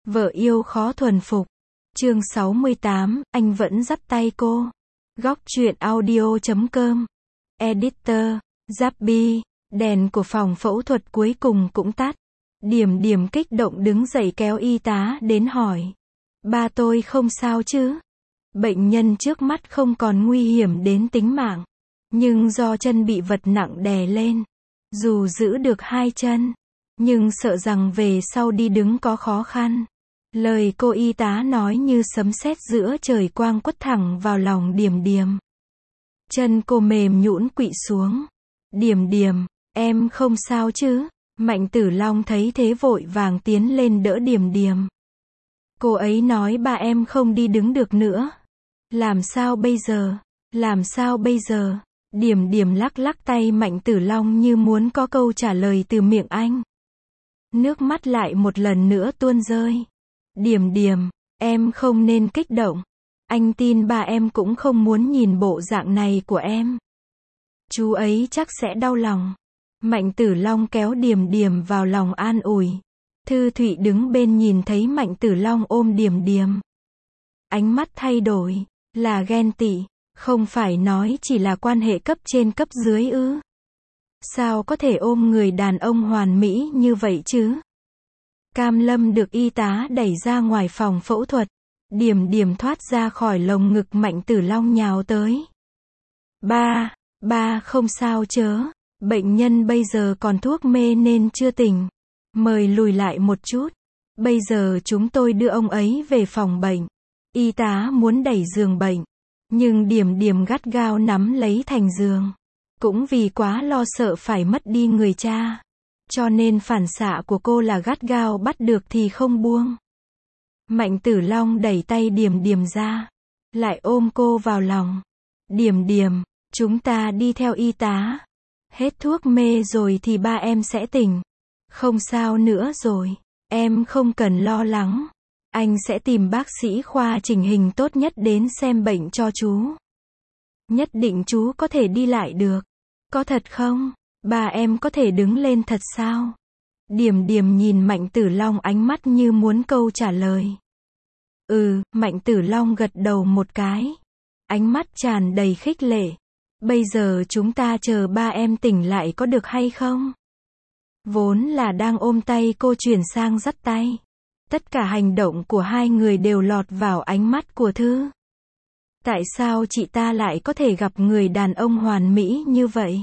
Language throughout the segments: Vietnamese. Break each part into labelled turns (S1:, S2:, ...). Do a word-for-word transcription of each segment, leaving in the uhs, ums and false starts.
S1: Vợ yêu khó thuần phục. Chương sáu mươi tám, anh vẫn dắt tay cô. Góc truyện audio chấm com. Editor, Zappy. Đèn của phòng phẫu thuật cuối cùng cũng tắt. Điểm điểm kích động đứng dậy kéo y tá đến hỏi. Ba tôi không sao chứ? Bệnh nhân trước mắt không còn nguy hiểm đến tính mạng. Nhưng do chân bị vật nặng đè lên. Dù giữ được hai chân, nhưng sợ rằng về sau đi đứng có khó khăn. Lời cô y tá nói như sấm sét giữa trời quang quất thẳng vào lòng Điềm Điềm. Chân cô mềm nhũn quỵ xuống. Điềm Điềm, em không sao chứ? Mạnh Tử Long thấy thế vội vàng tiến lên đỡ Điềm Điềm. Cô ấy nói ba em không đi đứng được nữa. Làm sao bây giờ? Làm sao bây giờ? Điềm Điềm lắc lắc tay Mạnh Tử Long như muốn có câu trả lời từ miệng anh. Nước mắt lại một lần nữa tuôn rơi. Điềm Điềm, em không nên kích động. Anh tin ba em cũng không muốn nhìn bộ dạng này của em. Chú ấy chắc sẽ đau lòng. Mạnh Tử Long kéo Điềm Điềm vào lòng an ủi. Thư Thụy đứng bên nhìn thấy Mạnh Tử Long ôm Điềm Điềm. Ánh mắt thay đổi, là ghen tị, không phải nói chỉ là quan hệ cấp trên cấp dưới ư? Sao có thể ôm người đàn ông hoàn mỹ như vậy chứ? Cam Lâm được y tá đẩy ra ngoài phòng phẫu thuật. Điềm Điềm thoát ra khỏi lồng ngực Mạnh Tử Long nhào tới. Ba, ba không sao chớ. Bệnh nhân bây giờ còn thuốc mê nên chưa tỉnh. Mời lùi lại một chút. Bây giờ chúng tôi đưa ông ấy về phòng bệnh. Y tá muốn đẩy giường bệnh. Nhưng Điềm Điềm gắt gao nắm lấy thành giường. Cũng vì quá lo sợ phải mất đi người cha. Cho nên phản xạ của cô là gắt gao bắt được thì không buông. Mạnh Tử Long đẩy tay Điềm Điềm ra. Lại ôm cô vào lòng. Điềm Điềm, chúng ta đi theo y tá. Hết thuốc mê rồi thì ba em sẽ tỉnh. Không sao nữa rồi. Em không cần lo lắng. Anh sẽ tìm bác sĩ khoa chỉnh hình tốt nhất đến xem bệnh cho chú. Nhất định chú có thể đi lại được. Có thật không? Ba em có thể đứng lên thật sao? Điềm Điềm nhìn Mạnh Tử Long ánh mắt như muốn câu trả lời. Ừ, Mạnh Tử Long gật đầu một cái. Ánh mắt tràn đầy khích lệ. Bây giờ chúng ta chờ ba em tỉnh lại có được hay không? Vốn là đang ôm tay cô chuyển sang dắt tay. Tất cả hành động của hai người đều lọt vào ánh mắt của Thư. Tại sao chị ta lại có thể gặp người đàn ông hoàn mỹ như vậy?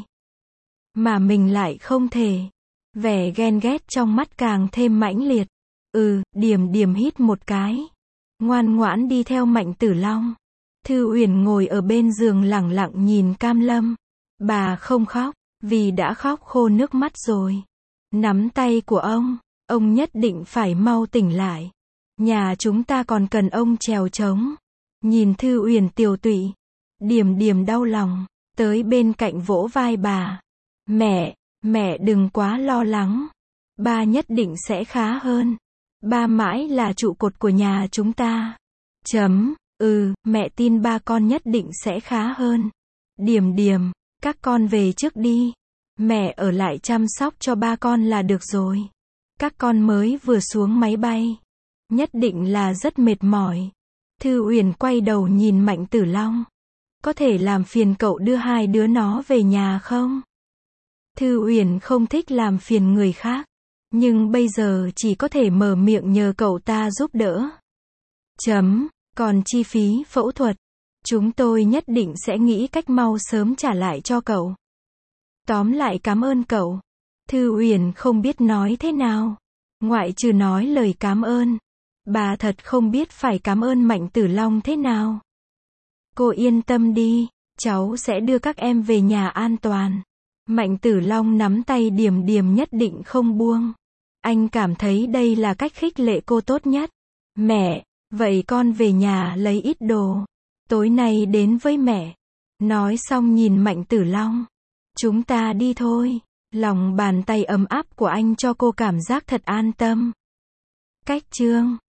S1: Mà mình lại không thể. Vẻ ghen ghét trong mắt càng thêm mãnh liệt. Ừ, Điềm Điềm hít một cái. Ngoan ngoãn đi theo Mạnh Tử Long. Thư Uyển ngồi ở bên giường lẳng lặng nhìn Cam Lâm. Bà không khóc, vì đã khóc khô nước mắt rồi. Nắm tay của ông, ông nhất định phải mau tỉnh lại. Nhà chúng ta còn cần ông trèo trống. Nhìn Thư Uyển tiều tụy, Điềm Điềm đau lòng, tới bên cạnh vỗ vai bà. Mẹ, mẹ đừng quá lo lắng. Ba nhất định sẽ khá hơn. Ba mãi là trụ cột của nhà chúng ta. Chấm, ừ, mẹ tin ba con nhất định sẽ khá hơn. Điềm Điềm, các con về trước đi. Mẹ ở lại chăm sóc cho ba con là được rồi. Các con mới vừa xuống máy bay. Nhất định là rất mệt mỏi. Thư Uyển quay đầu nhìn Mạnh Tử Long. Có thể làm phiền cậu đưa hai đứa nó về nhà không? Thư Uyển không thích làm phiền người khác. Nhưng bây giờ chỉ có thể mở miệng nhờ cậu ta giúp đỡ. Chấm, còn chi phí phẫu thuật. Chúng tôi nhất định sẽ nghĩ cách mau sớm trả lại cho cậu. Tóm lại cảm ơn cậu. Thư Uyển không biết nói thế nào. Ngoại trừ nói lời cảm ơn. Bà thật không biết phải cảm ơn Mạnh Tử Long thế nào. Cô yên tâm đi. Cháu sẽ đưa các em về nhà an toàn. Mạnh Tử Long nắm tay Điềm Điềm nhất định không buông. Anh cảm thấy đây là cách khích lệ cô tốt nhất. Mẹ, vậy con về nhà lấy ít đồ. Tối nay đến với mẹ. Nói xong nhìn Mạnh Tử Long. Chúng ta đi thôi. Lòng bàn tay ấm áp của anh cho cô cảm giác thật an tâm. Cách chương